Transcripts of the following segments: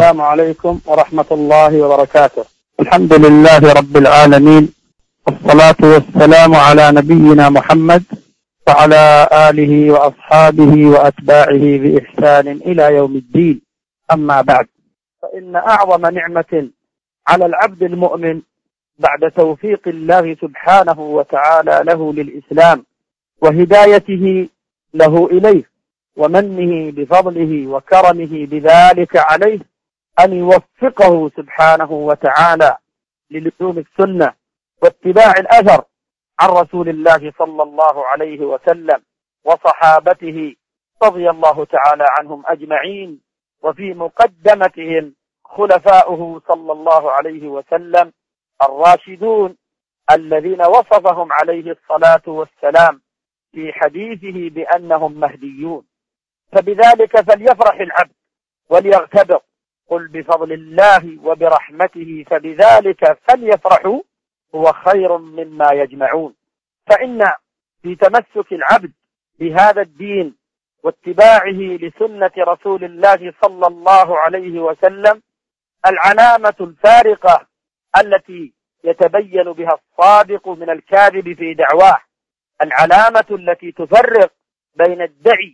السلام عليكم ورحمة الله وبركاته. الحمد لله رب العالمين، والصلاة والسلام على نبينا محمد وعلى آله وأصحابه وأتباعه بإحسان إلى يوم الدين. أما بعد، فإن أعظم نعمة على العبد المؤمن بعد توفيق الله سبحانه وتعالى له للإسلام وهدايته له إليه ومنه بفضله وكرمه بذلك عليه أن يوفقه سبحانه وتعالى للزوم السنة واتباع الأثر عن رسول الله صلى الله عليه وسلم وصحابته رضي الله تعالى عنهم أجمعين، وفي مقدمتهم خلفاؤه صلى الله عليه وسلم الراشدون الذين وصفهم عليه الصلاة والسلام في حديثه بأنهم مهديون. فبذلك فليفرح العبد وليغتبط، قل بفضل الله وبرحمته فبذلك فليفرحوا هو خير مما يجمعون. فإن في تمسك العبد بهذا الدين واتباعه لسنة رسول الله صلى الله عليه وسلم العلامة الفارقة التي يتبين بها الصادق من الكاذب في دعواه، العلامة التي تفرق بين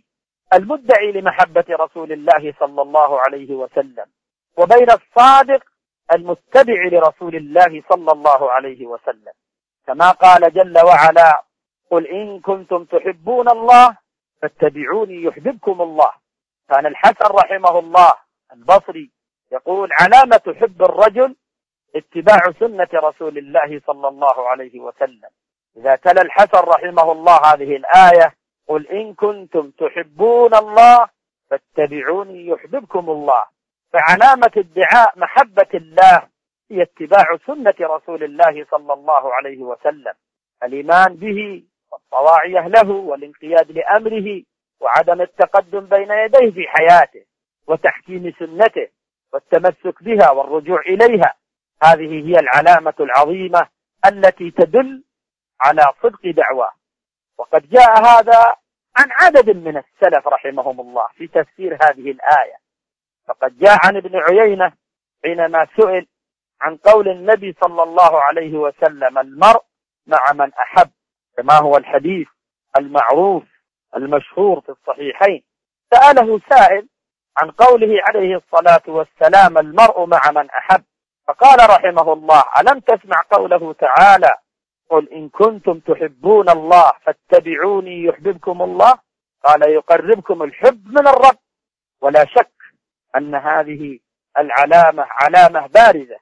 المدعي لمحبة رسول الله صلى الله عليه وسلم وبين الصادق المتبع لرسول الله صلى الله عليه وسلم، كما قال جل وعلا: قل إن كنتم تحبون الله فاتبعوني يحببكم الله. كان الحسن رحمه الله البصري يقول: علامة حب الرجل اتباع سنة رسول الله صلى الله عليه وسلم. إذا تلا الحسن رحمه الله هذه الآية: قل إن كنتم تحبون الله فاتبعوني يحببكم الله، فعلامة ادعاء محبة الله هي اتباع سنة رسول الله صلى الله عليه وسلم، الإيمان به والطواعية له والانقياد لأمره وعدم التقدم بين يديه في حياته وتحكيم سنته والتمسك بها والرجوع إليها. هذه هي العلامة العظيمة التي تدل على صدق دعواه. وقد جاء هذا عن عدد من السلف رحمهم الله في تفسير هذه الآية. فقد جاء عن ابن عيينة حينما سئل عن قول النبي صلى الله عليه وسلم: المرء مع من أحب، كما هو الحديث المعروف المشهور في الصحيحين. سأله سائل عن قوله عليه الصلاة والسلام: المرء مع من أحب، فقال رحمه الله: ألم تسمع قوله تعالى: قل إن كنتم تحبون الله فاتبعوني يحببكم الله؟ قال: يقربكم الحب من الرب. ولا شك أن هذه العلامة علامة بارزة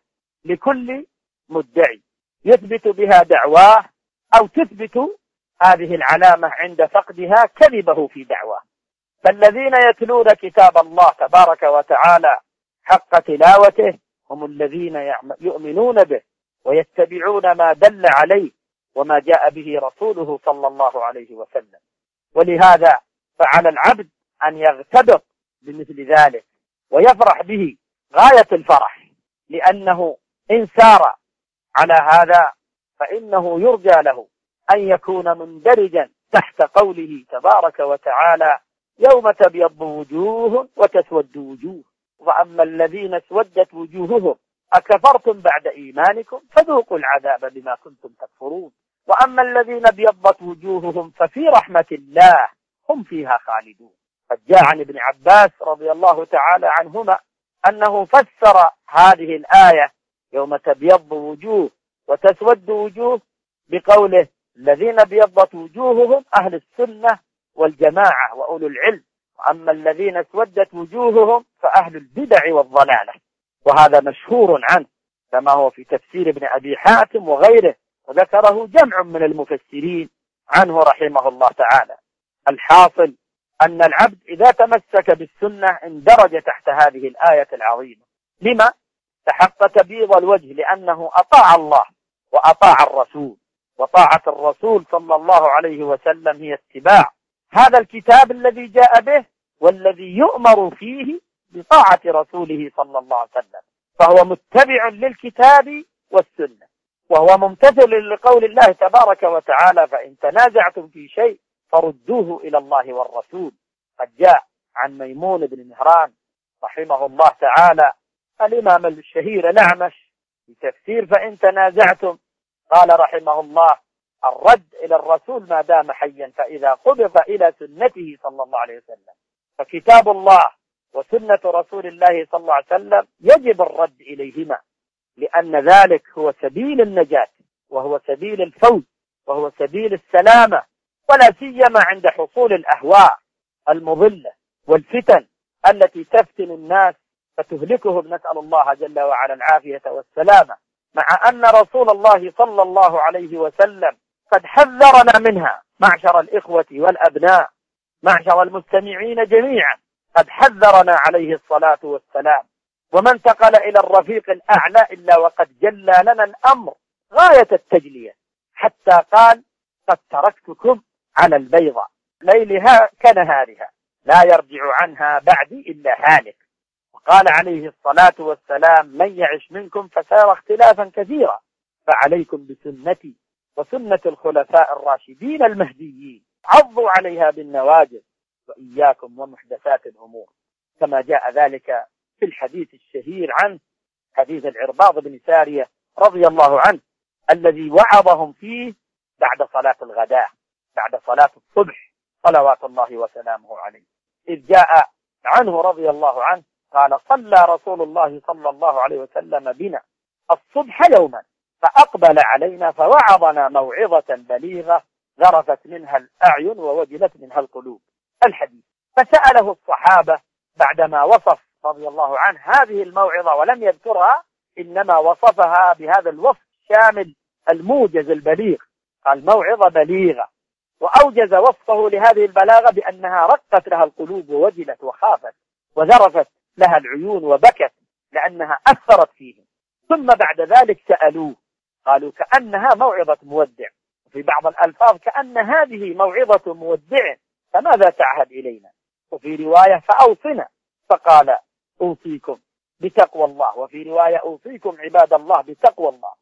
لكل مدعي يثبت بها دعواه، أو تثبت هذه العلامة عند فقدها كذبه في دعواه. فالذين يتلون كتاب الله تبارك وتعالى حق تلاوته هم الذين يؤمنون به ويتبعون ما دل عليه وما جاء به رسوله صلى الله عليه وسلم. ولهذا فعلى العبد أن يغتبط بمثل ذلك ويفرح به غاية الفرح، لأنه إن سار على هذا فإنه يرجى له أن يكون مندرجا تحت قوله تبارك وتعالى: يوم تبيض وجوه وتسود وجوه، وأما الذين اسودت وجوههم أكفرتم بعد إيمانكم فذوقوا العذاب بما كنتم تكفرون، وأما الذين ابيضت وجوههم ففي رحمة الله هم فيها خالدون. قد جاء عن ابن عباس رضي الله تعالى عنهما أنه فسر هذه الآية يوم تبيض وجوه وتسود وجوه بقوله: الذين ابيضت وجوههم أهل السنة والجماعة وأولو العلم، وأما الذين اسودت وجوههم فأهل البدع والضلالة. وهذا مشهور عنه كما هو في تفسير ابن أبي حاتم وغيره، وذكره جمع من المفسرين عنه رحمه الله تعالى. الحاصل أن العبد إذا تمسك بالسنة اندرج تحت هذه الآية العظيمة. لما؟ تحقق تبييض الوجه، لأنه أطاع الله وأطاع الرسول، وطاعة الرسول صلى الله عليه وسلم هي اتباع هذا الكتاب الذي جاء به والذي يؤمر فيه بطاعة رسوله صلى الله عليه وسلم، فهو متبع للكتاب والسنة، وهو ممتثل لقول الله تبارك وتعالى: فإن تنازعتم في شيء فردوه إلى الله والرسول. قد جاء عن ميمون بن مهران رحمه الله تعالى الإمام الشهير الأعمش في تفسير فإن تنازعتم قال رحمه الله: الرد إلى الرسول ما دام حيا، فإذا قبض إلى سنته صلى الله عليه وسلم فكتاب الله وسنة رسول الله صلى الله عليه وسلم يجب الرد إليهما، لأن ذلك هو سبيل النجاة، وهو سبيل الفوز، وهو سبيل السلامة، ولا سيما عند حصول الأهواء المضلة والفتن التي تفتن الناس فتهلكهم، نسأل الله جل وعلا العافية والسلامة، مع أن رسول الله صلى الله عليه وسلم قد حذرنا منها. معشر الإخوة والأبناء، معشر المستمعين جميعا، قد حذرنا عليه الصلاة والسلام، وما انتقل إلى الرفيق الأعلى إلا وقد جلى لنا الأمر غاية التجلية، حتى قال: قد تركتكم على البيضاء ليلها كنهارها لا يرجع عنها بعدي إلا هالك. وقال عليه الصلاة والسلام: من يعش منكم فسيرى اختلافا كثيرا، فعليكم بسنتي وسنة الخلفاء الراشدين المهديين، عضوا عليها بالنواجذ، وإياكم ومحدثات الأمور، كما جاء ذلك في الحديث الشهير عنه، حديث العرباض بن سارية رضي الله عنه، الذي وعظهم فيه بعد صلاة الغداء، بعد صلاة الصبح، صلوات الله وسلامه عليه، إذ جاء عنه رضي الله عنه قال: صلى رسول الله صلى الله عليه وسلم بنا الصبح يوما فأقبل علينا فوعظنا موعظة بليغة ذرفت منها الأعين ووجلت منها القلوب. الحديث. فسأله الصحابة بعدما وصف رضي الله عنه هذه الموعظة ولم يذكرها، إنما وصفها بهذا الوصف الشامل الموجز البليغ، قال: موعظة بليغة، وأوجز وصفه لهذه البلاغة بأنها رقت لها القلوب ووجلت وخافت وذرفت لها العيون وبكت لأنها أثرت فيهم. ثم بعد ذلك سألوه قالوا: كأنها موعظة مودع، وفي بعض الألفاظ كأن هذه موعظة مودع، فماذا تعهد إلينا؟ وفي رواية: فأوصنا، فقال: أوصيكم بتقوى الله، وفي رواية: أوصيكم عباد الله بتقوى الله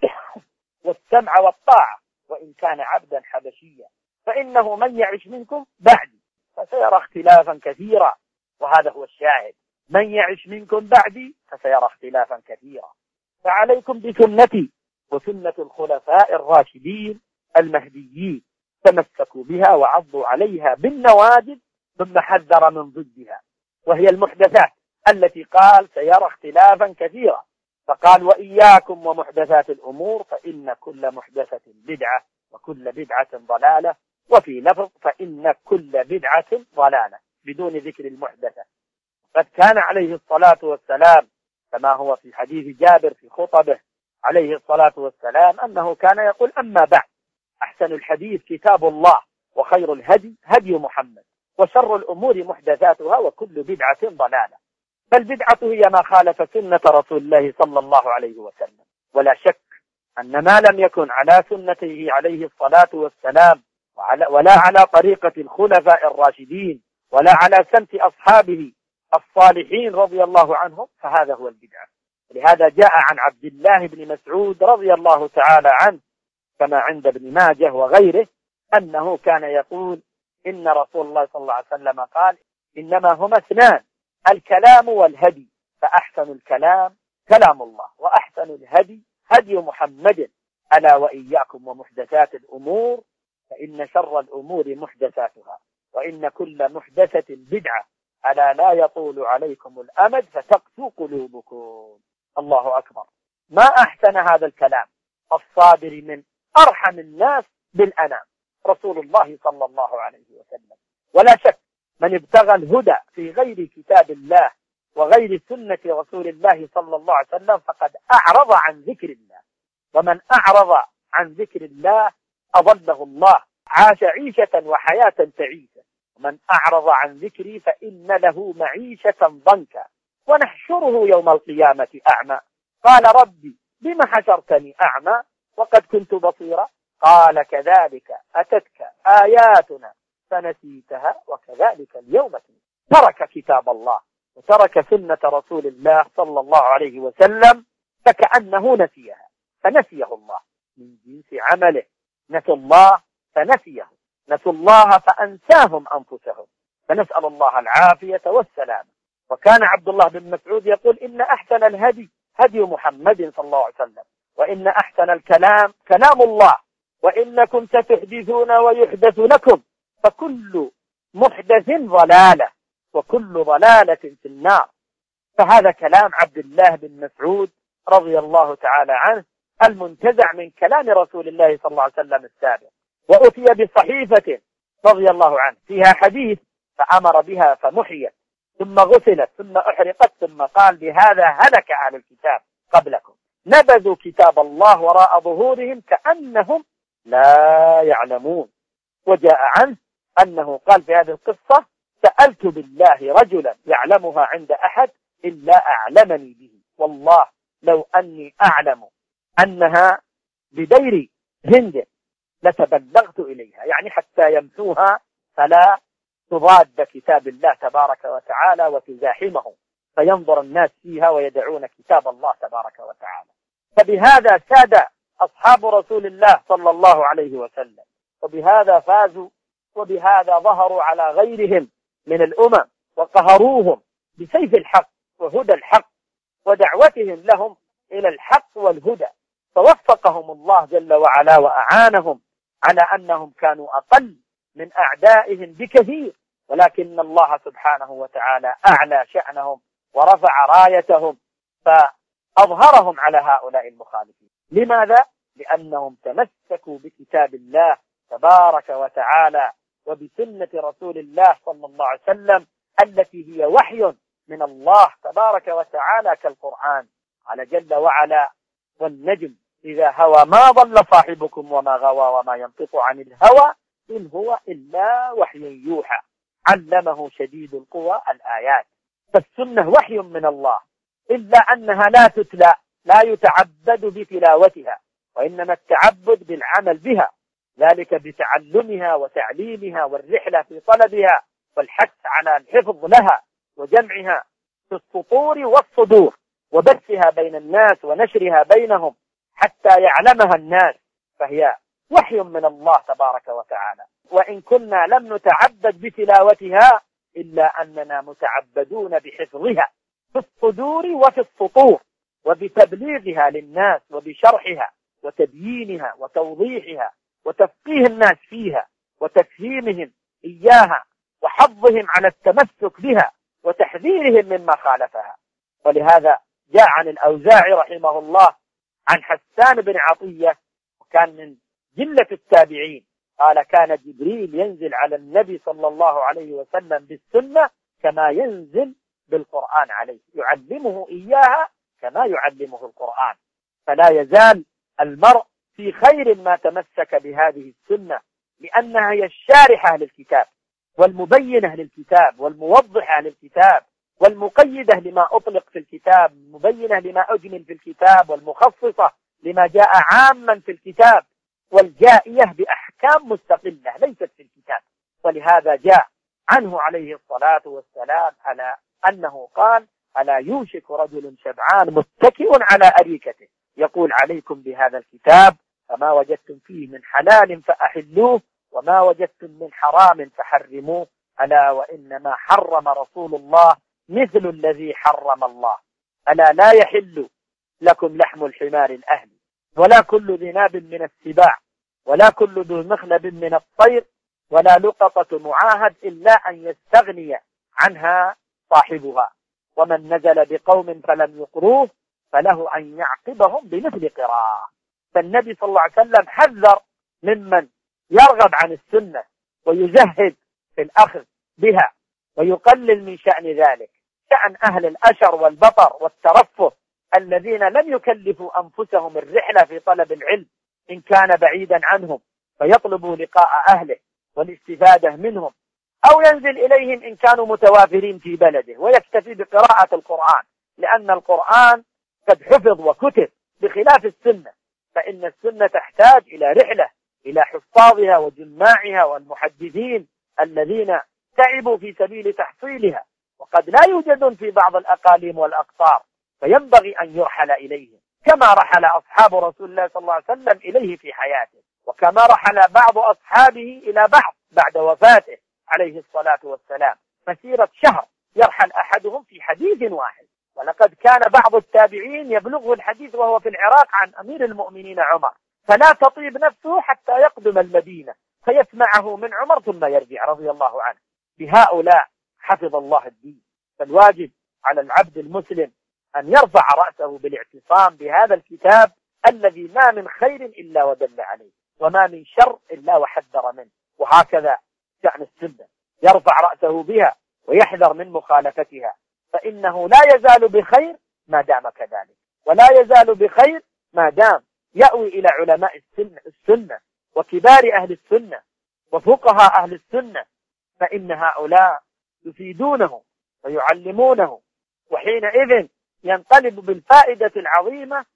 والسمع والطاعة وإن كان عبدا حبشيا، فإنه من يعش منكم بعدي فسيرى اختلافا كثيرا. وهذا هو الشاهد: من يعش منكم بعدي فسيرى اختلافا كثيرا، فعليكم بسنتي وسنة الخلفاء الراشدين المهديين، تمسكوا بها وعضوا عليها بالنواجذ. ثم حذر من ضدها، وهي المحدثات التي قال سيرى اختلافا كثيرا، فقال: وإياكم ومحدثات الأمور فإن كل محدثة بدعة وكل بدعة ضلالة، وفي لفظ: فإن كل بدعة ضلالة، بدون ذكر المحدثة. قد كان عليه الصلاة والسلام كما هو في حديث جابر في خطبه عليه الصلاة والسلام أنه كان يقول: أما بعد، أحسن الحديث كتاب الله، وخير الهدي هدي محمد، وشر الأمور محدثاتها، وكل بدعة ضلالة. فالبدعة هي ما خالف سنة رسول الله صلى الله عليه وسلم، ولا شك أن ما لم يكن على سنته عليه الصلاة والسلام ولا على طريقة الخلفاء الراشدين ولا على سمت أصحابه الصالحين رضي الله عنهم، فهذا هو البدعة. لهذا جاء عن عبد الله بن مسعود رضي الله تعالى عنه كما عند ابن ماجه وغيره أنه كان يقول: إن رسول الله صلى الله عليه وسلم قال: إنما هما اثنان، الكلام والهدي، فأحسن الكلام كلام الله، وأحسن الهدي هدي محمد، ألا وإياكم ومحدثات الأمور فإن شر الأمور محدثاتها، وإن كل محدثة بدعة، ألا لا يطول عليكم الأمد فتقسو قلوبكم. الله أكبر. ما أحسن هذا الكلام الصادر من أرحم الناس بالأنام رسول الله صلى الله عليه وسلم. ولا شك من ابتغى الهدى في غير كتاب الله وغير سنة رسول الله صلى الله عليه وسلم فقد أعرض عن ذكر الله، ومن أعرض عن ذكر الله أضله الله، عاش عيشة وحياة تعيسة. ومن أعرض عن ذكري فإن له معيشة ضنكا ونحشره يوم القيامة أعمى. قال: ربي بم حشرتني أعمى وقد كنت بصيرا؟ قال: كذلك أتتك آياتنا فنسيتها وكذلك اليوم تنسى. ترك كتاب الله وترك سنة رسول الله صلى الله عليه وسلم فكأنه نسيها، فنسيه الله من جنس عمله. نسوا الله فنسيه، نسوا الله فأنساهم أنفسهم، فنسأل الله العافية والسلام. وكان عبد الله بن مسعود يقول إن أحسن الهدي هدي محمد صلى الله عليه وسلم، وإن أحسن الكلام كلام الله، وإنكم ستحدثون ويحدث لكم، فكل محدث ضلالة وكل ضلالة في النار. فهذا كلام عبد الله بن مسعود رضي الله تعالى عنه المنتزع من كلام رسول الله صلى الله عليه وسلم السابق. وأتي بصحيفة رضي الله عنه فيها حديث فأمر بها فمحيت ثم غسلت ثم أحرقت ثم قال بهذا هلك أهل الكتاب قبلكم، نبذوا كتاب الله وراء ظهورهم كأنهم لا يعلمون. وجاء عنه أنه قال في هذه القصة سألت بالله رجلا يعلمها عند أحد إلا أعلمني به، والله لو أني أعلم أنها بدير هند لتبلغت إليها، يعني حتى يمسوها فلا تضاد كتاب الله تبارك وتعالى وتزاحمه، فينظر الناس فيها ويدعون كتاب الله تبارك وتعالى. فبهذا ساد أصحاب رسول الله صلى الله عليه وسلم، وبهذا فازوا، وبهذا ظهروا على غيرهم من الأمم وقهروهم بسيف الحق وهدى الحق ودعوتهم لهم إلى الحق والهدى، فوفقهم الله جل وعلا وأعانهم على أنهم كانوا أقل من أعدائهم بكثير، ولكن الله سبحانه وتعالى أعلى شأنهم ورفع رايتهم فأظهرهم على هؤلاء المخالفين. لماذا؟ لأنهم تمسكوا بكتاب الله تبارك وتعالى وبسنة رسول الله صلى الله عليه وسلم التي هي وحي من الله تبارك وتعالى كالقرآن. قال جل وعلا والنجم إذا هوى ما ضل صاحبكم وما غوى وما ينطق عن الهوى إن هو إلا وحي يوحى علمه شديد القوى الآيات. فالسنة وحي من الله، إلا أنها لا تتلى، لا يتعبد بتلاوتها، وإنما التعبد بالعمل بها، ذلك بتعلمها وتعليمها والرحلة في طلبها والحث على الحفظ لها وجمعها في السطور والصدور وبثها بين الناس ونشرها بينهم حتى يعلمها الناس، فهي وحي من الله تبارك وتعالى. وإن كنا لم نتعبد بتلاوتها إلا أننا متعبدون بحفظها في الصدور وفي السطور وبتبليغها للناس وبشرحها وتبيينها وتوضيحها وتفقيه الناس فيها وتفهيمهم إياها وحضهم على التمسك بها وتحذيرهم مما خالفها. ولهذا جاء عن الأوزاعي رحمه الله عن حسان بن عطية، وكان من جلة التابعين، قال كان جبريل ينزل على النبي صلى الله عليه وسلم بالسنة كما ينزل بالقرآن عليه، يعلمه إياها كما يعلمه القرآن. فلا يزال المرء في خير ما تمسك بهذه السنة، لأنها هي الشارحة للكتاب والمبينة للكتاب والموضحة للكتاب والمقيدة لما أطلق في الكتاب، المبينة لما أجمل في الكتاب، والمخصصة لما جاء عاما في الكتاب، والجائية بأحكام مستقلة ليست في الكتاب. ولهذا جاء عنه عليه الصلاة والسلام على أنه قال ألا يوشك رجل شبعان متكئ على أريكته يقول عليكم بهذا الكتاب فما وجدتم فيه من حلال فأحلوه وما وجدتم من حرام فحرموه، ألا وإنما حرم رسول الله مثل الذي حرم الله، ألا لا يحل لكم لحم الحمار الأهلي ولا كل ذناب من السباع ولا كل ذو مخلب من الطير ولا لقطة معاهد إلا أن يستغني عنها صاحبها، ومن نزل بقوم فلم يقروه فله أن يعقبهم بمثل قراءة. فالنبي صلى الله عليه وسلم حذر ممن يرغب عن السنة ويزهد في الأخذ بها ويقلل من شأن ذلك، شأن أهل الأشر والبطر والترفه الذين لم يكلفوا أنفسهم الرحلة في طلب العلم إن كان بعيدا عنهم، فيطلبوا لقاء أهله والاستفادة منهم، أو ينزل إليهم إن كانوا متوافرين في بلده ويكتفي بقراءة القرآن، لأن القرآن قد حفظ وكتب بخلاف السنة، فإن السنة تحتاج إلى رحلة إلى حفاظها وجماعها والمحدثين الذين تعبوا في سبيل تحصيلها، وقد لا يوجدون في بعض الأقاليم والأقطار، فينبغي أن يرحل إليهم كما رحل أصحاب رسول الله صلى الله عليه وسلم إليه في حياته، وكما رحل بعض أصحابه إلى بعض بعد وفاته عليه الصلاة والسلام مسيرة شهر يرحل أحدهم في حديث واحد. ولقد كان بعض التابعين يبلغه الحديث وهو في العراق عن أمير المؤمنين عمر، فلا تطيب نفسه حتى يقدم المدينة فيسمعه من عمر ثم يرجع رضي الله عنه. بهؤلاء حفظ الله الدين. فالواجب على العبد المسلم أن يرفع رأسه بالاعتصام بهذا الكتاب الذي ما من خير إلا ودل عليه، وما من شر إلا وحذر منه. وهكذا شأن السنة، يرفع رأسه بها ويحذر من مخالفتها، فإنه لا يزال بخير ما دام كذلك، ولا يزال بخير ما دام يأوي إلى علماء السنة وكبار أهل السنة وفقهاء أهل السنة، فإن هؤلاء يفيدونه ويعلمونه، وحينئذ ينقلب بالفائدة العظيمة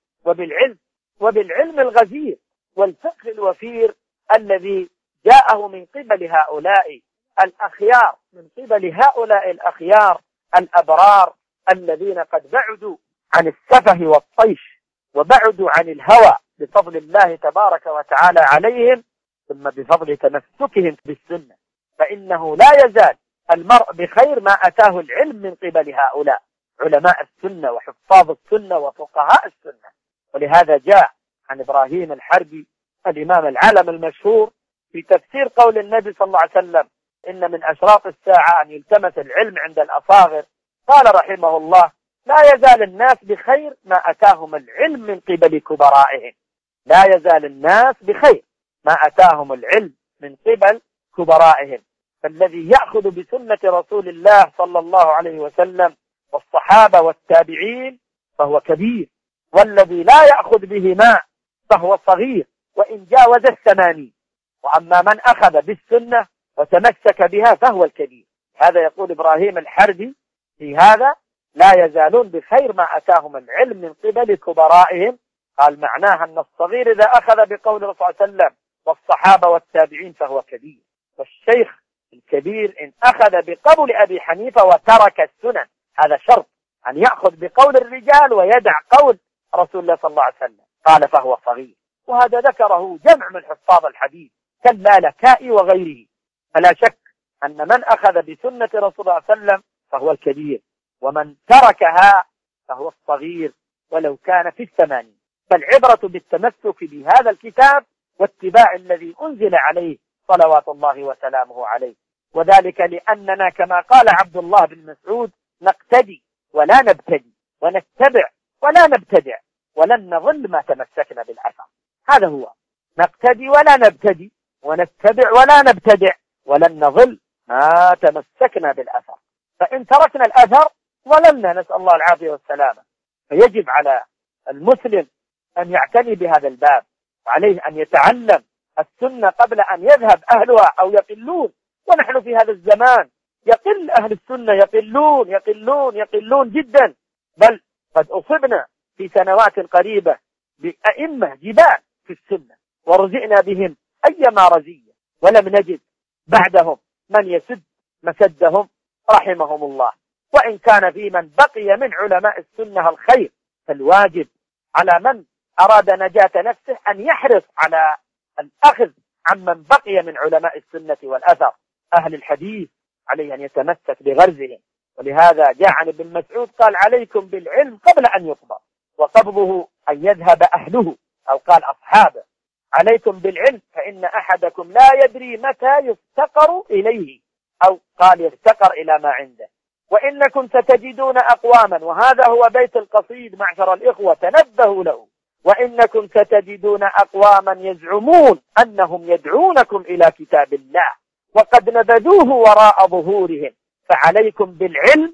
وبالعلم الغزير والفقه الوفير الذي جاءه من قبل هؤلاء الأخيار، من قبل هؤلاء الأخيار الأبرار الذين قد بعدوا عن السفه والطيش وبعدوا عن الهوى بفضل الله تبارك وتعالى عليهم، ثم بفضل تمسكهم بالسنة. فإنه لا يزال المرء بخير ما أتاه العلم من قبل هؤلاء علماء السنة وحفاظ السنة وفقهاء السنة. ولهذا جاء عن إبراهيم الحربي الإمام العالم المشهور في تفسير قول النبي صلى الله عليه وسلم: إن من أشراط الساعة أن يلتمس العلم عند الأصاغر. قال رحمه الله: لا يزال الناس بخير ما أتاهم العلم من قبل كبرائهم. لا يزال الناس بخير ما أتاهم العلم من قبل كبرائهم. فالذي يأخذ بسنة رسول الله صلى الله عليه وسلم والصحابة والتابعين فهو كبير، والذي لا يأخذ بهما فهو صغير وإن جاوز 80. وأما من أخذ بالسنة وتمسك بها فهو الكبير. هذا يقول إبراهيم الحربي في هذا: لا يزالون بخير ما أتاهم العلم من قبل كبرائهم. قال معناها أن الصغير إذا أخذ بقول الرسول صلى الله عليه وسلم والصحابة والتابعين فهو كبير، والشيخ الكبير إن أخذ بقول أبي حنيفة وترك السنن، هذا شرط أن يأخذ بقول الرجال ويدع قول رسول الله صلى الله عليه وسلم. قال فهو صغير. وهذا ذكره جمع من حفاظ الحديث كاللالكائي وغيره. فلا شك أن من أخذ بسنة رسول الله صلى الله عليه وسلم فهو الكبير، ومن تركها فهو الصغير ولو كان في 80. فالعبرة بالتمسك بهذا الكتاب واتباع الذي أنزل عليه صلوات الله وسلامه عليه. وذلك لأننا كما قال عبد الله بن مسعود: نقتدي ولا نبتدي، ونتبع ولا نبتدع، ولن نظل ما تمسكنا بالأثر. هذا هو، نقتدي ولا نبتدي، ونتبع ولا نبتدع، ولن نظل ما تمسكنا بالأثر. فإن تركنا الأثر ظللنا، نسأل الله العافية والسلامة. فيجب على المسلم أن يعتني بهذا الباب، وعليه أن يتعلم السنة قبل أن يذهب أهلها أو يقلون. ونحن في هذا الزمان يقل أهل السنة، يقلون يقلون يقلون جدا، بل قد أصبنا في سنوات قريبة بأئمة جبال في السنة ورزئنا بهم أيما رزية، ولم نجد بعدهم من يسد مسدهم رحمهم الله. وإن كان في من بقي من علماء السنة الخير، فالواجب على من أراد نجاة نفسه أن يحرص على الأخذ عمن بقي من علماء السنة والأثر. أهل الحديث عليه أن يتمسك بغرزهم. ولهذا جاء عن ابن مسعود قال: عليكم بالعلم قبل أن يقبض، وقبضه أن يذهب أهله، أو قال أصحابه: عليكم بالعلم فإن أحدكم لا يدري متى يفتقر إليه، أو قال يفتقر إلى ما عنده. وإنكم ستجدون أقواما، وهذا هو بيت القصيد معشر الإخوة تنبهوا له: وإنكم ستجدون أقواما يزعمون أنهم يدعونكم إلى كتاب الله وقد نبذوه وراء ظهورهم، فعليكم بالعلم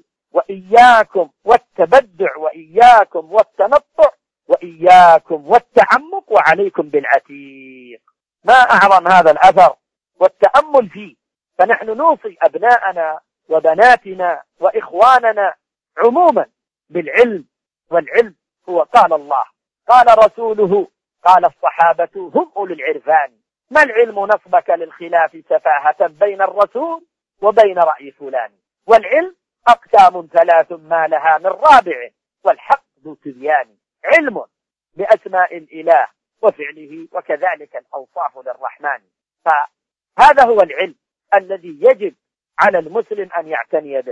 وإياكم والتبدع، وإياكم والتنطع، وإياكم والتعمق، وعليكم بالعتيق. ما أعظم هذا الأثر والتأمل فيه. فنحن نوصي أبناءنا وبناتنا وإخواننا عموما بالعلم، والعلم هو قال الله، قال رسوله، قال الصحابة هم أولي العرفان. ما العلم نصبك للخلاف سفاهة بين الرسول وبين رأي فلان. والعلم أقسام 3 ما لها من رابع، والحق ذو تبيان. علم بأسماء الإله وفعله، وكذلك الأوصاف للرحمن. فهذا هو العلم الذي يجب على المسلم أن يعتني به.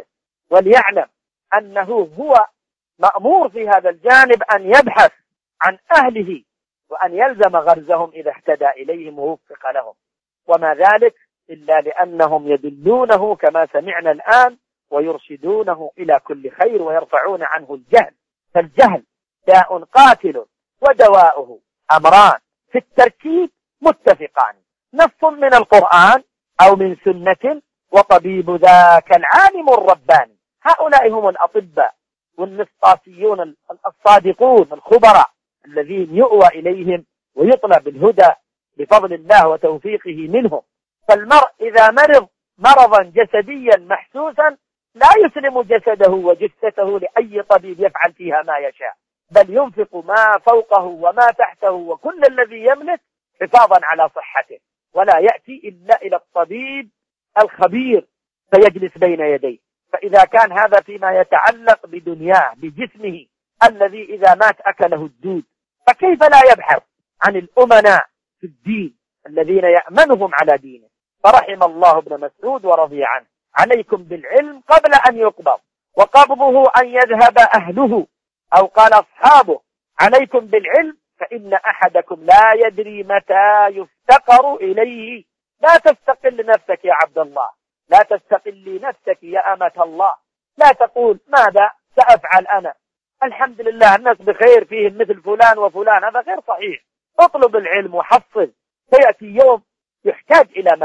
وليعلم أنه هو مأمور في هذا الجانب أن يبحث عن أهله وأن يلزم غرزهم إذا اهتدى إليهم ووفق لهم، وما ذلك إلا لأنهم يدلونه كما سمعنا الآن ويرشدونه إلى كل خير ويرفعون عنه الجهل. فالجهل داء قاتل ودواؤه أمران في التركيب متفقان، نص من القرآن أو من سنة وطبيب ذاك العالم الرباني. هؤلاء هم الأطباء والمسطاسيون الصادقون الخبراء الذين يؤوى إليهم ويطلب الهدى بفضل الله وتوفيقه منهم. فالمرء إذا مرض مرضا جسديا محسوسا لا يسلم جسده وجثته لأي طبيب يفعل فيها ما يشاء، بل ينفق ما فوقه وما تحته وكل الذي يملك حفاظا على صحته، ولا يأتي إلا إلى الطبيب الخبير فيجلس بين يديه. فإذا كان هذا فيما يتعلق بدنياه بجسمه الذي إذا مات أكله الدود، فكيف لا يبحث عن الأمناء في الدين الذين يأمنهم على دينه؟ فرحم الله ابن مسعود ورضي عنه: عليكم بالعلم قبل أن يقبض، وقبضه أن يذهب أهله، أو قال أصحابه: عليكم بالعلم فإن أحدكم لا يدري متى يفتقر إليه. لا تستقل نفسك يا عبد الله، لا تستقلي نفسك يا أمة الله، لا تقول ماذا سأفعل أنا، الحمد لله الناس بخير فيهم مثل فلان وفلان، هذا غير صحيح. اطلب العلم وحصل، سيأتي يوم يحتاج إلى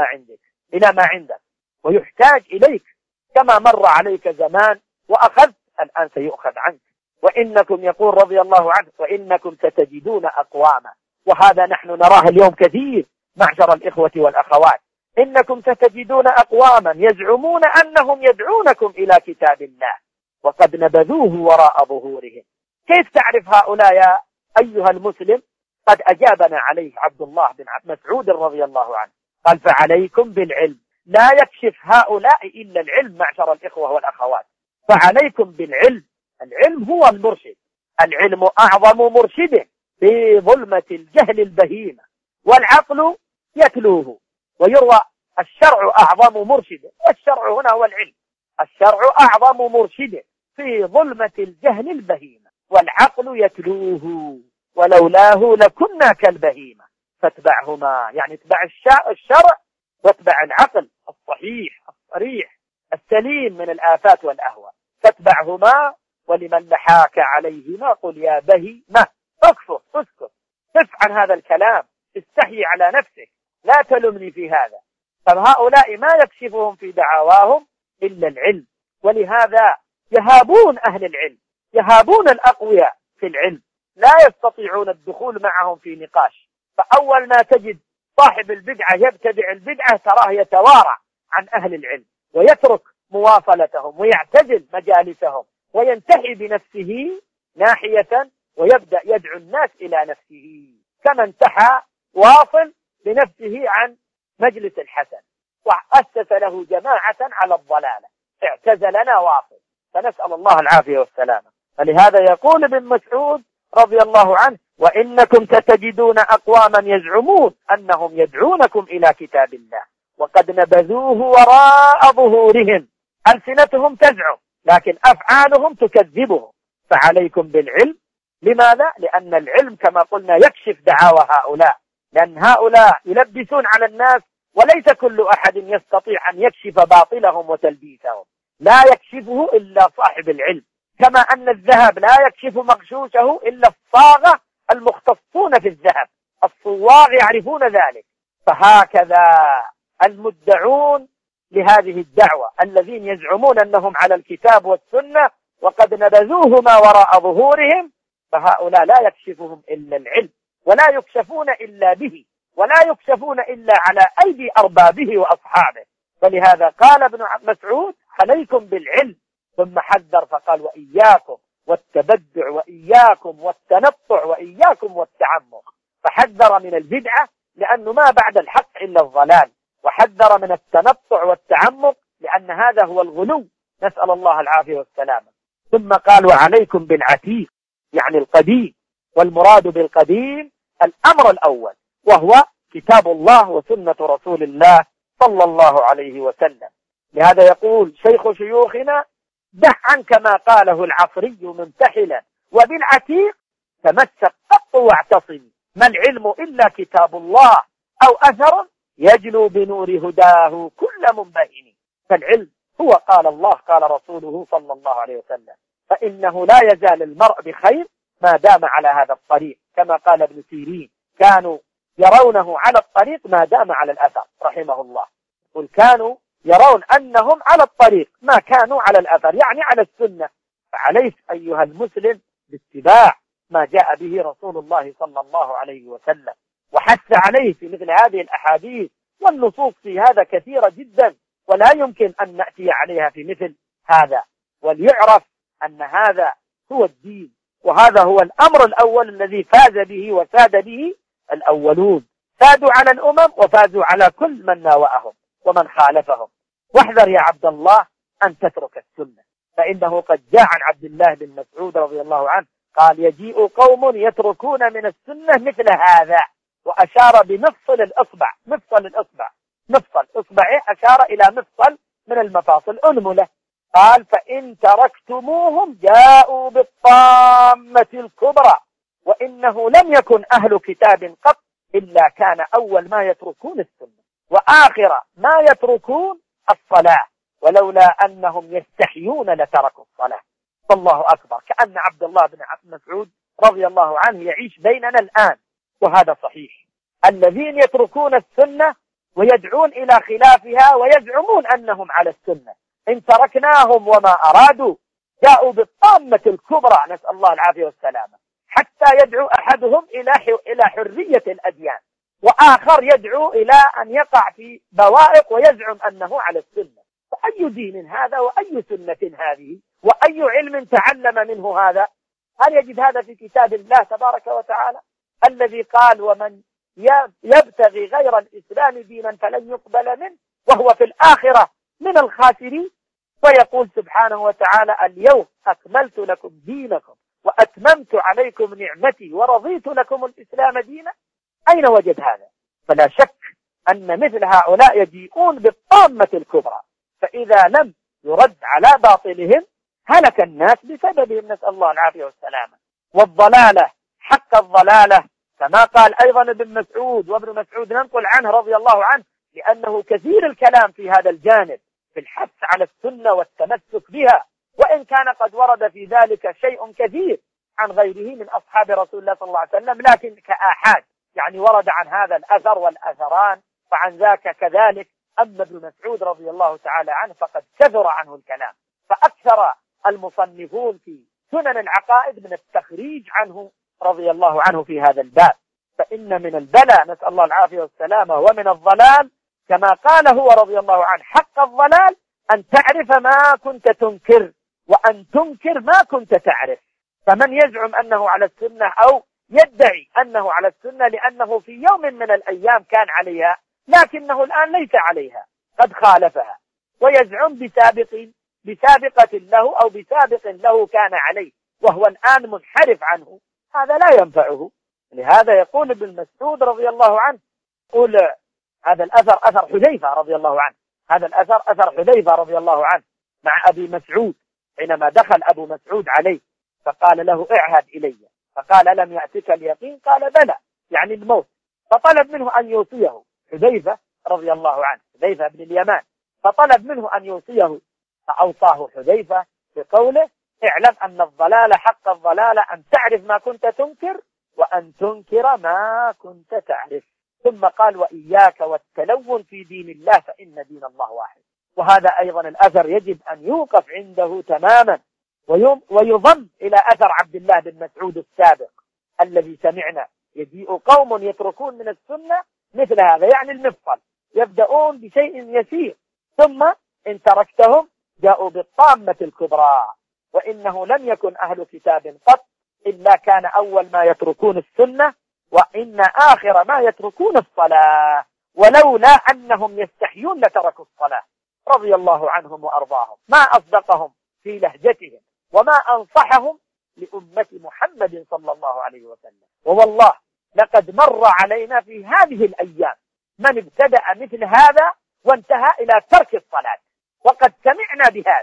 ما عندك ويحتاج إليك، كما مر عليك زمان وأخذت الآن سيؤخذ عنك. وإنكم، يقول رضي الله عنه: وإنكم ستجدون أقواما، وهذا نحن نراه اليوم كثير معشر الإخوة والأخوات، إنكم ستجدون أقواما يزعمون أنهم يدعونكم إلى كتاب الله وقد نبذوه وراء ظهورهم. كيف تعرف هؤلاء يا أيها المسلم؟ قد أجابنا عليه عبد الله بن مسعود رضي الله عنه، قال: فعليكم بالعلم. لا يكشف هؤلاء إلا العلم معشر الإخوة والأخوات، فعليكم بالعلم. العلم هو المرشد، العلم أعظم مرشد في ظلمة الجهل البهيمة، والعقل يتلوه. ويروى: الشرع أعظم مرشد، والشرع هنا هو العلم. الشرع أعظم مرشد في ظلمة الجهل البهيمة، والعقل يتلوه، ولولاه لكنا كالبهيمة. فاتبعهما، يعني اتبع الشرع واتبع العقل الصحيح الصريح السليم من الآفات والأهواء. فاتبعهما، ولمن لحاك عليهما قل يا بهيمة. اكفر، اسكت، كف عن هذا الكلام، استحي على نفسك، لا تلمني في هذا. فهؤلاء ما يكشفهم في دعواهم إلا العلم، ولهذا يهابون أهل العلم، يهابون الأقوياء في العلم، لا يستطيعون الدخول معهم في نقاش. فأول ما تجد صاحب البدعة يبتدع البدعة تراه يتوارى عن أهل العلم ويترك مواصلتهم ويعتزل مجالسهم وينتهي بنفسه ناحية ويبدأ يدعو الناس إلى نفسه، كما انتهى واصل بنفسه عن مجلس الحسن وأسس له جماعة على الضلالة، اعتزلنا واصل، فنسأل الله العافية والسلامة. فلهذا يقول ابن مسعود رضي الله عنه: وإنكم ستجدون أقواما يزعمون أنهم يدعونكم إلى كتاب الله وقد نبذوه وراء ظهورهم. ألسنتهم تزعم لكن أفعالهم تكذبهم. فعليكم بالعلم. لماذا؟ لأن العلم كما قلنا يكشف دعاوى هؤلاء، لأن هؤلاء يلبسون على الناس، وليس كل أحد يستطيع أن يكشف باطلهم وتلبيسهم، لا يكشفه إلا صاحب العلم، كما أن الذهب لا يكشف مغشوشه إلا الصاغة المختصون في الذهب، الصواغ يعرفون ذلك. فهكذا المدعون لهذه الدعوة الذين يزعمون أنهم على الكتاب والسنة وقد نبذوهما وراء ظهورهم، فهؤلاء لا يكشفهم إلا العلم، ولا يكشفون إلا به، ولا يكشفون إلا على أيدي أربابه وأصحابه. فلهذا قال ابن مسعود: عليكم بالعلم، ثم حذر فقال: وإياكم والتبدع، وإياكم والتنطع، وإياكم والتعمق. فحذر من البدعة لأنه ما بعد الحق إلا الضلال، وحذر من التنطع والتعمق لأن هذا هو الغلو، نسأل الله العافية والسلامة. ثم قال: وعليكم بالعتيق، يعني القديم، والمراد بالقديم الأمر الأول وهو كتاب الله وسنة رسول الله صلى الله عليه وسلم. لهذا يقول شيخ شيوخنا دع عنك ما قاله العصري ممتحلا، وبالعتيق تمسك قط واعتصم، ما العلم إلا كتاب الله أو أثر يجلو بنور هداه كل منبهن. فالعلم هو قال الله قال رسوله صلى الله عليه وسلم، فإنه لا يزال المرء بخير ما دام على هذا الطريق، كما قال ابن سيرين كانوا يرونه على الطريق ما دام على الأثر رحمه الله. قل كانوا يرون أنهم على الطريق ما كانوا على الأثر، يعني على السنة. فعليك أيها المسلم باتباع ما جاء به رسول الله صلى الله عليه وسلم، وحث عليه في مثل هذه الأحاديث، والنصوص في هذا كثيرة جدا ولا يمكن أن نأتي عليها في مثل هذا. وليعرف أن هذا هو الدين، وهذا هو الأمر الأول الذي فاز به وساد به الأولون، فازوا على الأمم وفازوا على كل من ناوأهم ومن خالفهم. واحذر يا عبد الله أن تترك السنة، فإنه قد جاء عن عبد الله بن مسعود رضي الله عنه قال يجيء قوم يتركون من السنة مثل هذا، وأشار بمفصل الإصبع، مفصل الإصبع، مفصل إصبعه أشار إلى مفصل من المفاصل أنملة، قال فإن تركتموهم جاءوا بالطامة الكبرى، وإنه لم يكن أهل كتاب قط إلا كان أول ما يتركون السنة وآخر ما يتركون الصلاة، ولولا أنهم يستحيون لتركوا الصلاة. والله أكبر، كأن عبد الله بن مسعود رضي الله عنه يعيش بيننا الآن. وهذا صحيح، الذين يتركون السنة ويدعون إلى خلافها ويزعمون أنهم على السنة، إن تركناهم وما أرادوا جاءوا بالطامة الكبرى، نسأل الله العافية والسلامة، حتى يدعو أحدهم إلى حرية الأديان، وآخر يدعو إلى أن يقع في بوائق ويزعم أنه على السنة. فأي دين هذا وأي سنة هذه وأي علم تعلم منه هذا؟ هل يجد هذا في كتاب الله تبارك وتعالى الذي قال ومن يبتغي غير الإسلام دينا فلن يقبل منه وهو في الآخرة من الخاسرين؟ ويقول سبحانه وتعالى اليوم أكملت لكم دينكم وأتممت عليكم نعمتي ورضيت لكم الإسلام دينا. أين وجد هذا؟ فلا شك أن مثل هؤلاء يجيئون بالطامة الكبرى، فإذا لم يرد على باطلهم هلك الناس بسببهم، نسأل الله العافية والسلامة. والضلالة حق الضلالة كما قال أيضا ابن مسعود، وابن مسعود ننقل عنه رضي الله عنه لأنه كثير الكلام في هذا الجانب في الحث على السنة والتمسك بها، وإن كان قد ورد في ذلك شيء كثير عن غيره من أصحاب رسول الله صلى الله عليه وسلم، لكن كآحاد، يعني ورد عن هذا الأثر والأثران وعن ذاك كذلك. أما ابن مسعود رضي الله تعالى عنه فقد كثر عنه الكلام، فأكثر المصنفون في سنن العقائد من التخريج عنه رضي الله عنه في هذا الباب. فإن من البلاء نسأل الله العافية والسلامة ومن الضلال كما قال هو رضي الله عنه حق الضلال أن تعرف ما كنت تنكر وأن تنكر ما كنت تعرف. فمن يزعم أنه على السنة أو يدعي أنه على السنة لأنه في يوم من الأيام كان عليها لكنه الآن ليس عليها، قد خالفها، ويزعم بسابقة له أو بسابق له كان عليه وهو الآن منحرف عنه، هذا لا ينفعه. لهذا يقول ابن مسعود رضي الله عنه، يقول هذا الأثر أثر حذيفة رضي الله عنه، هذا الأثر أثر حذيفة رضي الله عنه مع أبي مسعود حينما دخل أبو مسعود عليه فقال له اعهد إلي، فقال لم يأتك اليقين؟ قال بلى، يعني الموت. فطلب منه أن يوصيه حذيفة رضي الله عنه، حذيفة بن اليمان، فطلب منه أن يوصيه، فأوصاه حذيفة بقوله اعلم أن الضلال حق الضلال أن تعرف ما كنت تنكر وأن تنكر ما كنت تعرف. ثم قال وإياك والتلون في دين الله فإن دين الله واحد. وهذا أيضا الأثر يجب أن يوقف عنده تماما ويضم إلى أثر عبد الله بن مسعود السابق الذي سمعنا، يجيء قوم يتركون من السنة مثل هذا، يعني المفصل، يبدأون بشيء يسير ثم إن تركتهم جاءوا بالطامة الكبرى، وإنه لم يكن أهل كتاب قط إلا كان أول ما يتركون السنة وإن آخر ما يتركون الصلاة، ولولا أنهم يستحيون لتركوا الصلاة رضي الله عنهم وأرضاهم. ما أصدقهم في لهجتهم وما أنصحهم لأمة محمد صلى الله عليه وسلم. ووالله لقد مر علينا في هذه الأيام من ابتدأ مثل هذا وانتهى إلى ترك الصلاة، وقد سمعنا بهذا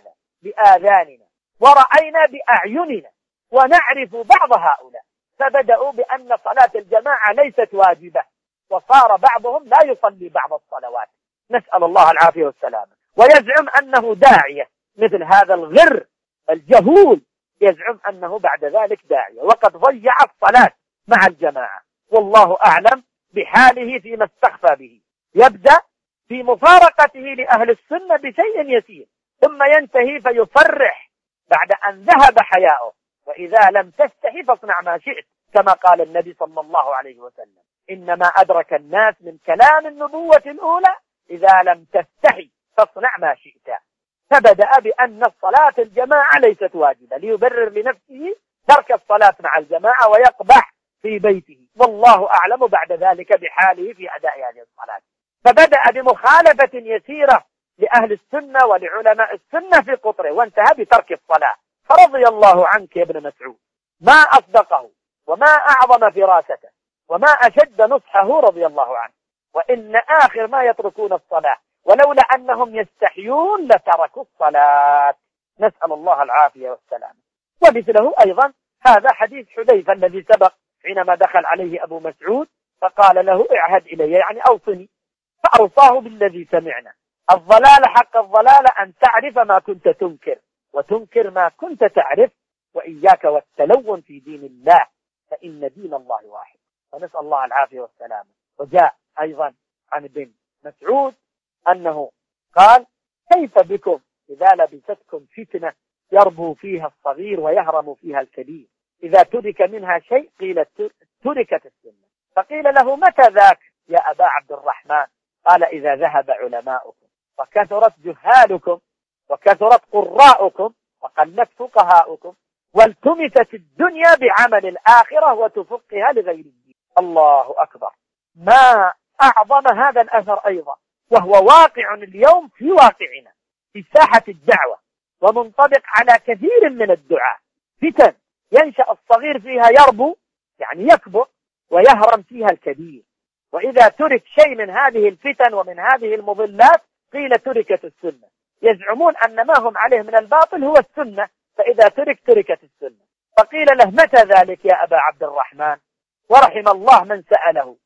بآذاننا ورأينا بأعيننا ونعرف بعض هؤلاء، فبدأوا بأن صلاة الجماعة ليست واجبة، وصار بعضهم لا يصلي بعض الصلوات، نسأل الله العافية والسلامة، ويزعم أنه داعية. مثل هذا الغر الجهول يزعم أنه بعد ذلك داعية، وقد ضيع الصلاة مع الجماعة، والله أعلم بحاله فيما استخفى به. يبدأ في مفارقته لأهل السنة بشيء يسير، ثم ينتهي فيصرح بعد أن ذهب حياؤه: وإذا لم تستحي فاصنع ما شئت، كما قال النبي صلى الله عليه وسلم: إنما أدرك الناس من كلام النبوة الأولى: إذا لم تستحي فاصنع ما شئت. فبدأ بأن الصلاة الجماعة ليست واجبة ليبرر لنفسه ترك الصلاة مع الجماعة ويقبح في بيته، والله أعلم بعد ذلك بحاله في أداء هذه الصلاة. فبدأ بمخالفة يسيرة لأهل السنة ولعلماء السنة في قطره، وانتهى بترك الصلاة. فرضي الله عنك يا ابن مسعود، ما أصدقه وما أعظم فراسته وما أشد نصحه رضي الله عنه. وإن آخر ما يتركون الصلاة، ولولا أنهم يستحيون لتركوا الصلاة، نسأل الله العافية والسلام. ومثله أيضا هذا حديث حذيفة الذي سبق، حينما دخل عليه أبو مسعود فقال له: اعهد إلي، يعني أوصني، فأوصاه بالذي سمعنا: الضلال حق الضلال أن تعرف ما كنت تنكر وتنكر ما كنت تعرف، وإياك والتلون في دين الله فإن دين الله واحد. فنسأل الله العافية والسلام. وجاء أيضا عن ابن مسعود أنه قال: كيف بكم إذا لبستكم فتنة يربو فيها الصغير ويهرم فيها الكبير؟ إذا ترك منها شيء قيل تركت السنة. فقيل له: متى ذاك يا أبا عبد الرحمن؟ قال: إذا ذهب علماؤكم وكثرت جهالكم وكثرت قراءكم وقلت فقهاؤكم والتمست الدنيا بعمل الآخرة وتفقها لغير الدين. الله أكبر، ما أعظم هذا الأثر أيضا، وهو واقع اليوم في واقعنا في ساحة الدعوة، ومنطبق على كثير من الدعاة. فتن ينشأ الصغير فيها يربو، يعني يكبر، ويهرم فيها الكبير. وإذا ترك شيء من هذه الفتن ومن هذه المضلات قيل تركت السنة. يزعمون أن ما هم عليه من الباطل هو السنة، فإذا تركت السنة. فقيل له: متى ذلك يا أبا عبد الرحمن؟ ورحم الله من سأله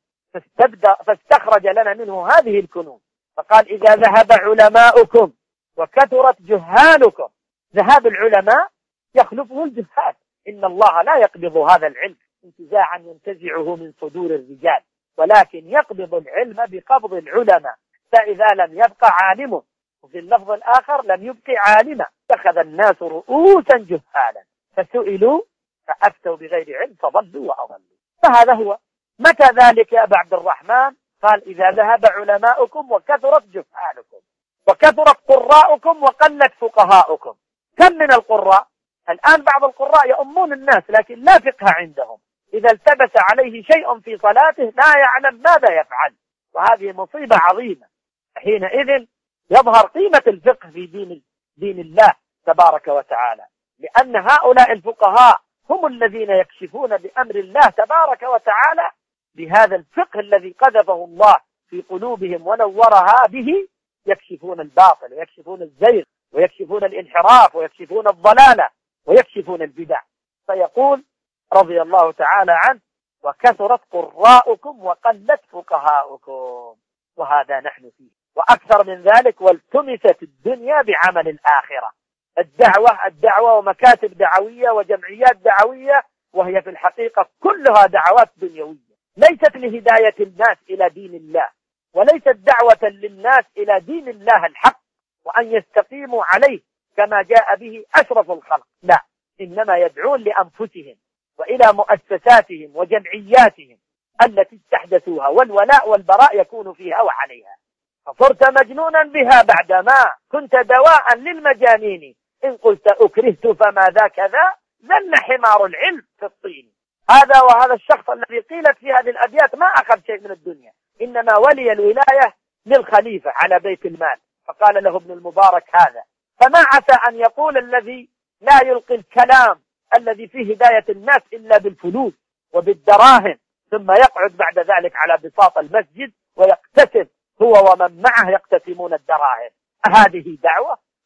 فاستخرج لنا منه هذه الكنوز. فقال: إذا ذهب علماؤكم وكثرت جهالكم. ذهاب العلماء يخلفه الجهال، إن الله لا يقبض هذا العلم انتزاعا ينتزعه من صدور الرجال، ولكن يقبض العلم بقبض العلماء. فإذا لم يبقى عالم، وفي اللفظ الآخر لم يبقى عالما، اتخذ الناس رؤوسا جهالا فسئلوا فأفتوا بغير علم فضلوا وأضلوا. فهذا هو. متى ذلك يا أبا عبد الرحمن؟ قال: إذا ذهب علماؤكم وكثرت جهالكم وكثرت قراءكم وقلت فقهاؤكم. كم من القراء الآن؟ بعض القراء يؤمون الناس لكن لا فقه عندهم، إذا التبس عليه شيء في صلاته لا يعلم ماذا يفعل، وهذه مصيبة عظيمة. حينئذ يظهر قيمة الفقه في دين الله تبارك وتعالى، لأن هؤلاء الفقهاء هم الذين يكشفون بأمر الله تبارك وتعالى بهذا الفقه الذي قذفه الله في قلوبهم ونورها به، يكشفون الباطل ويكشفون الزيغ ويكشفون الانحراف ويكشفون الضلالة ويكشفون البدع. فيقول رضي الله تعالى عنه: وكثرت قراءكم وقلت فقهاؤكم. وهذا نحن فيه، وأكثر من ذلك: والتمست الدنيا بعمل الآخرة. الدعوة ومكاتب دعوية وجمعيات دعوية، وهي في الحقيقة كلها دعوات دنيوية، ليست لهداية الناس إلى دين الله، وليست دعوة للناس إلى دين الله الحق وأن يستقيموا عليه كما جاء به أشرف الخلق. لا، إنما يدعون لأنفسهم وإلى مؤسساتهم وجمعياتهم التي استحدثوها، والولاء والبراء يكون فيها وعليها. فصرت مجنونا بها بعدما كنت دواء للمجانين، إن قلت أكرهت فما ذاك ذا ذل حمار العلم في الطين. وهذا الشخص الذي قيلت في هذه الأبيات ما أخذ شيء من الدنيا، إنما ولي الولاية للخليفة على بيت المال، فقال له ابن المبارك هذا. فما عسى أن يقول الذي لا يلقي الكلام الذي فيه هداية الناس إلا بالفلوس وبالدراهم، ثم يقعد بعد ذلك على بساط المسجد ويقتسم هو ومن معه يقتسمون الدراهم. هذه دعوة؟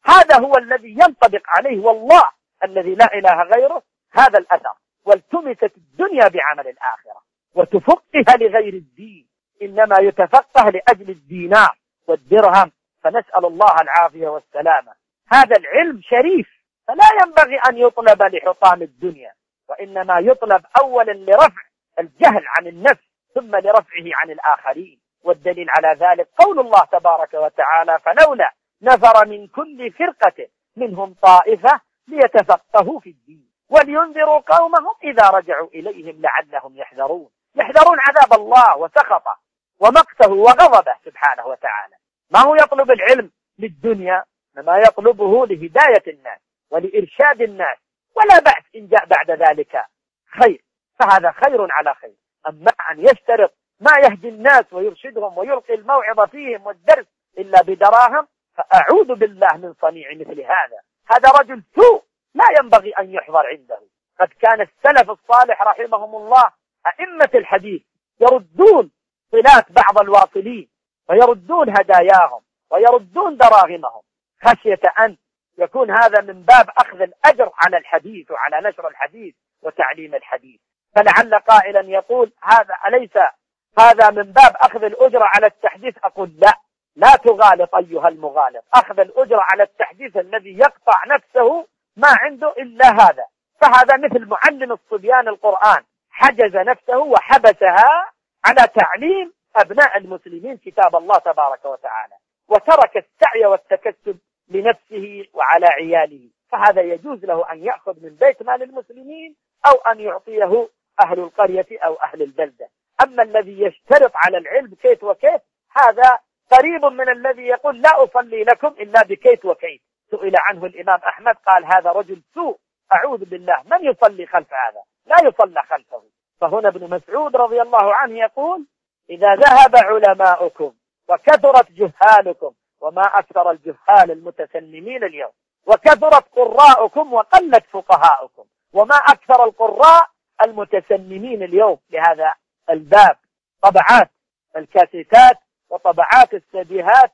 هذا هو الذي ينطبق عليه والله الذي لا إله غيره هذا الأثر. والتمست الدنيا بعمل الآخرة وتفقه لغير الدين، إنما يتفقه لأجل الدينار والدرهم، فنسأل الله العافية والسلامة. هذا العلم شريف، فلا ينبغي أن يطلب لحطام الدنيا، وإنما يطلب أولا لرفع الجهل عن النفس، ثم لرفعه عن الآخرين. والدليل على ذلك قول الله تبارك وتعالى: فلولا نفر من كل فرقة منهم طائفة ليتفقهوا في الدين ولينذروا قومهم إذا رجعوا إليهم لعلهم يحذرون. يحذرون عذاب الله وسخطه ومقته وغضبه سبحانه وتعالى. ما هو يطلب العلم للدنيا، ما يطلبه لهداية الناس ولإرشاد الناس، ولا بأس إن جاء بعد ذلك خير، فهذا خير على خير. أما أن يشترط ما يهدي الناس ويرشدهم ويلقي الموعظة فيهم والدرس إلا بدراهم، فأعوذ بالله من صنيع مثل هذا. هذا رجل سوء لا ينبغي أن يحضر عنده. قد كان السلف الصالح رحمهم الله أئمة الحديث يردون صلات بعض الواصلين ويردون هداياهم ويردون دراهمهم، خشية أن يكون هذا من باب أخذ الأجر على الحديث وعلى نشر الحديث وتعليم الحديث. فلعل قائلا يقول: هذا أليس هذا من باب أخذ الأجر على التحديث؟ أقول لا تغالط أيها المغالط. أخذ الأجر على التحديث الذي يقطع نفسه ما عنده إلا هذا، فهذا مثل معلم الصبيان القرآن، حجز نفسه وحبسها على تعليم أبناء المسلمين كتاب الله تبارك وتعالى، وترك السعي والتكسب لنفسه وعلى عياله. فهذا يجوز له أن يأخذ من بيت مال المسلمين أو أن يعطيه أهل القرية أو أهل البلدة. أما الذي يشترط على العلم كيت وكيت، هذا قريب من الذي يقول: لا أصلي لكم إلا بكيت وكيت. سئل عنه الإمام أحمد قال: هذا رجل سوء، أعوذ بالله، من يصلي خلف هذا؟ لا يصلى خلفه. فهنا ابن مسعود رضي الله عنه يقول: إذا ذهب علماؤكم وكثرت جهالكم، وما أكثر الجهال المتسنمين اليوم، وكثرت قراءكم وقلت فقهاؤكم، وما أكثر القراء المتسنمين اليوم. لهذا الباب طبعات الكاسيتات وطبعات السديهات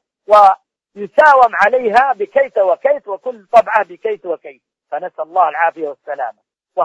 ويساوم عليها بكيت وكيت، وكل طبعة بكيت وكيت، فنسأل الله العافية والسلامة.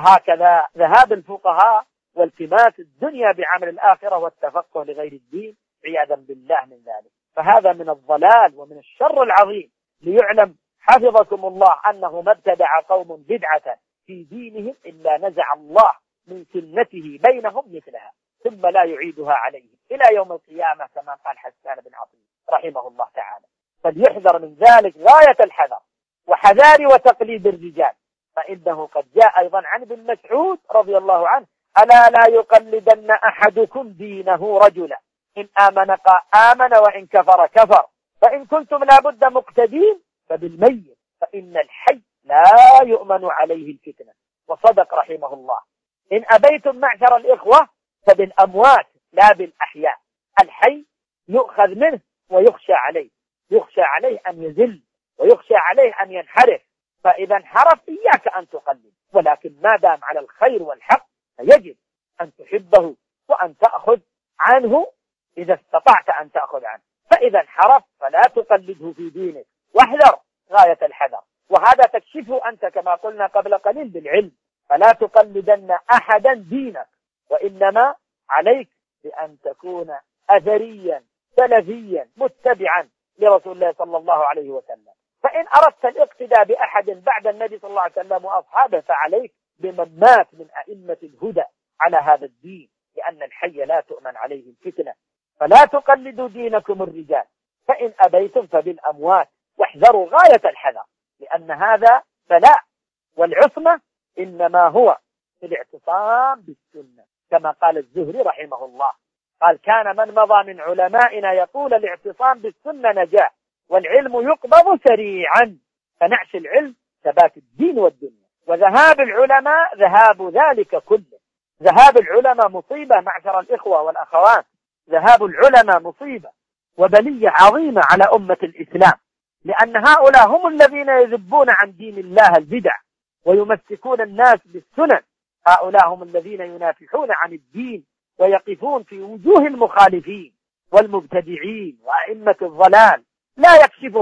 وهكذا ذهاب الفقهاء والتماس الدنيا بعمل الآخرة والتفقه لغير الدين عياذا بالله من ذلك. فهذا من الضلال ومن الشر العظيم. ليعلم حفظكم الله أنه ما ابتدع قوم بدعة في دينهم إلا نزع الله من سنته بينهم مثلها ثم لا يعيدها عليهم إلى يوم القيامة، كما قال حسان بن عطية رحمه الله تعالى. فليحذر من ذلك غاية الحذر، وحذار وتقليد الرجال، فإنه قد جاء أيضا عن ابن مسعود رضي الله عنه: ألا لا يقلدن أحدكم دينه رجلا إن آمن آمن وإن كفر كفر، فإن كنتم لابد مقتدين فبالميت، فإن الحي لا يؤمن عليه الفتنة. وصدق رحمه الله. إن أبيتم معشر الإخوة فبالأموات لا بالأحياء. الحي يؤخذ منه ويخشى عليه، يخشى عليه أن يذل ويخشى عليه أن ينحرف، فإذا انحرف إياك أن تقلد، ولكن ما دام على الخير والحق فيجب أن تحبه وأن تأخذ عنه إذا استطعت أن تأخذ عنه. فإذا انحرف فلا تقلده في دينك، واحذر غاية الحذر. وهذا تكشفه أنت كما قلنا قبل قليل بالعلم. فلا تقلدن أحدا دينك، وإنما عليك بأن تكون أثريا سلفيا متبعا لرسول الله صلى الله عليه وسلم. فإن أردت الاقتداء بأحد بعد النبي صلى الله عليه وسلم وأصحابه فعليك بمن مات من أئمة الهدى على هذا الدين، لأن الحي لا تؤمن عليه الفتنة. فلا تقلدوا دينكم الرجال، فإن أبيتم فبالأموات، واحذروا غاية الحذر، لأن هذا بلاء. والعصمة إنما هو الاعتصام بالسنة، كما قال الزهري رحمه الله، قال: كان من مضى من علمائنا يقول الاعتصام بالسنة نجاة، والعلم يقبض سريعا. فنعش العلم ثبات الدين والدنيا، وذهاب العلماء ذهاب ذلك كله. ذهاب العلماء مصيبة معشر الإخوة والأخوات، ذهاب العلماء مصيبة وبلية عظيمة على أمة الإسلام، لأن هؤلاء هم الذين يذبون عن دين الله البدع ويمسكون الناس بالسنن. هؤلاء هم الذين ينافحون عن الدين ويقفون في وجوه المخالفين والمبتدعين وأئمة الضلال، لا يكشفهم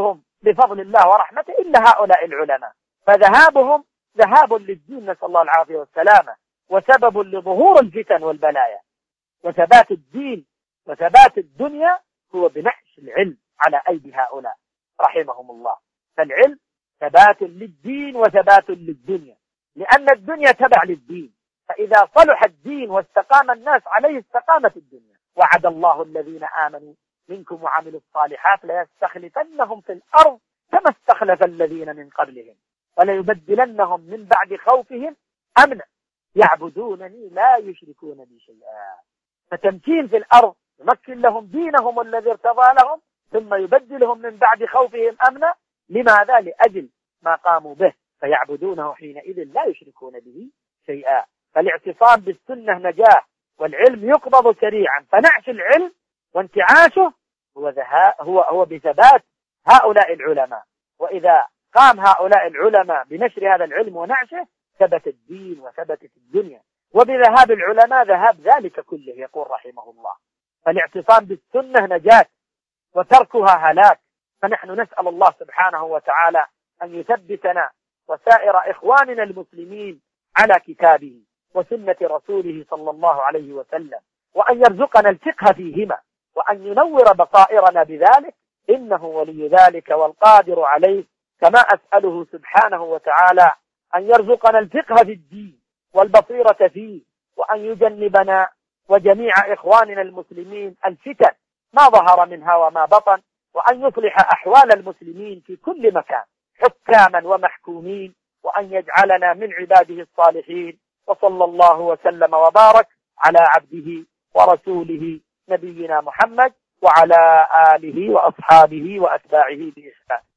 بفضل الله ورحمته إلا هؤلاء العلماء، فذهابهم ذهاب للدين، نسأل الله العافية والسلامة، وسبب لظهور الفتن والبلايا. وثبات الدين وثبات الدنيا هو بنعش العلم على أيدي هؤلاء رحمهم الله. فالعلم ثبات للدين وثبات للدنيا، لأن الدنيا تبع للدين، فإذا صلح الدين واستقام الناس عليه استقامت الدنيا. وعد الله الذين آمنوا منكم وعملوا الصالحات ليستخلفنهم في الأرض كما استخلف الذين من قبلهم وليبدلنهم من بعد خوفهم أمنا يعبدونني لا يشركون بي شيئا. فتمكين في الأرض يمكن لهم دينهم الذي ارتضى لهم، ثم يبدلهم من بعد خوفهم أمنا. لماذا؟ لأجل ما قاموا به، فيعبدونه حينئذ لا يشركون به شيئا. فالاعتصام بالسنة نجاة، والعلم يقبض سريعا، فنعش العلم وانتعاشه هو بثبات هؤلاء العلماء. وإذا قام هؤلاء العلماء بنشر هذا العلم ونعشه ثبت الدين وثبتت الدنيا، وبذهاب العلماء ذهاب ذلك كله. يقول رحمه الله: فالاعتصام بالسنة نجاة وتركها هلاك. فنحن نسأل الله سبحانه وتعالى أن يثبتنا وسائر إخواننا المسلمين على كتابه وسنة رسوله صلى الله عليه وسلم، وأن يرزقنا الفقه فيهما، وأن ينور بصائرنا بذلك، إنه ولي ذلك والقادر عليه. كما أسأله سبحانه وتعالى أن يرزقنا الفقه في الدين والبصيرة فيه، وأن يجنبنا وجميع إخواننا المسلمين الفتن ما ظهر منها وما بطن، وأن يصلح أحوال المسلمين في كل مكان حكاما ومحكومين، وأن يجعلنا من عباده الصالحين. وصلى الله وسلم وبارك على عبده ورسوله نبينا محمد وعلى آله وأصحابه وأتباعه بإحسان.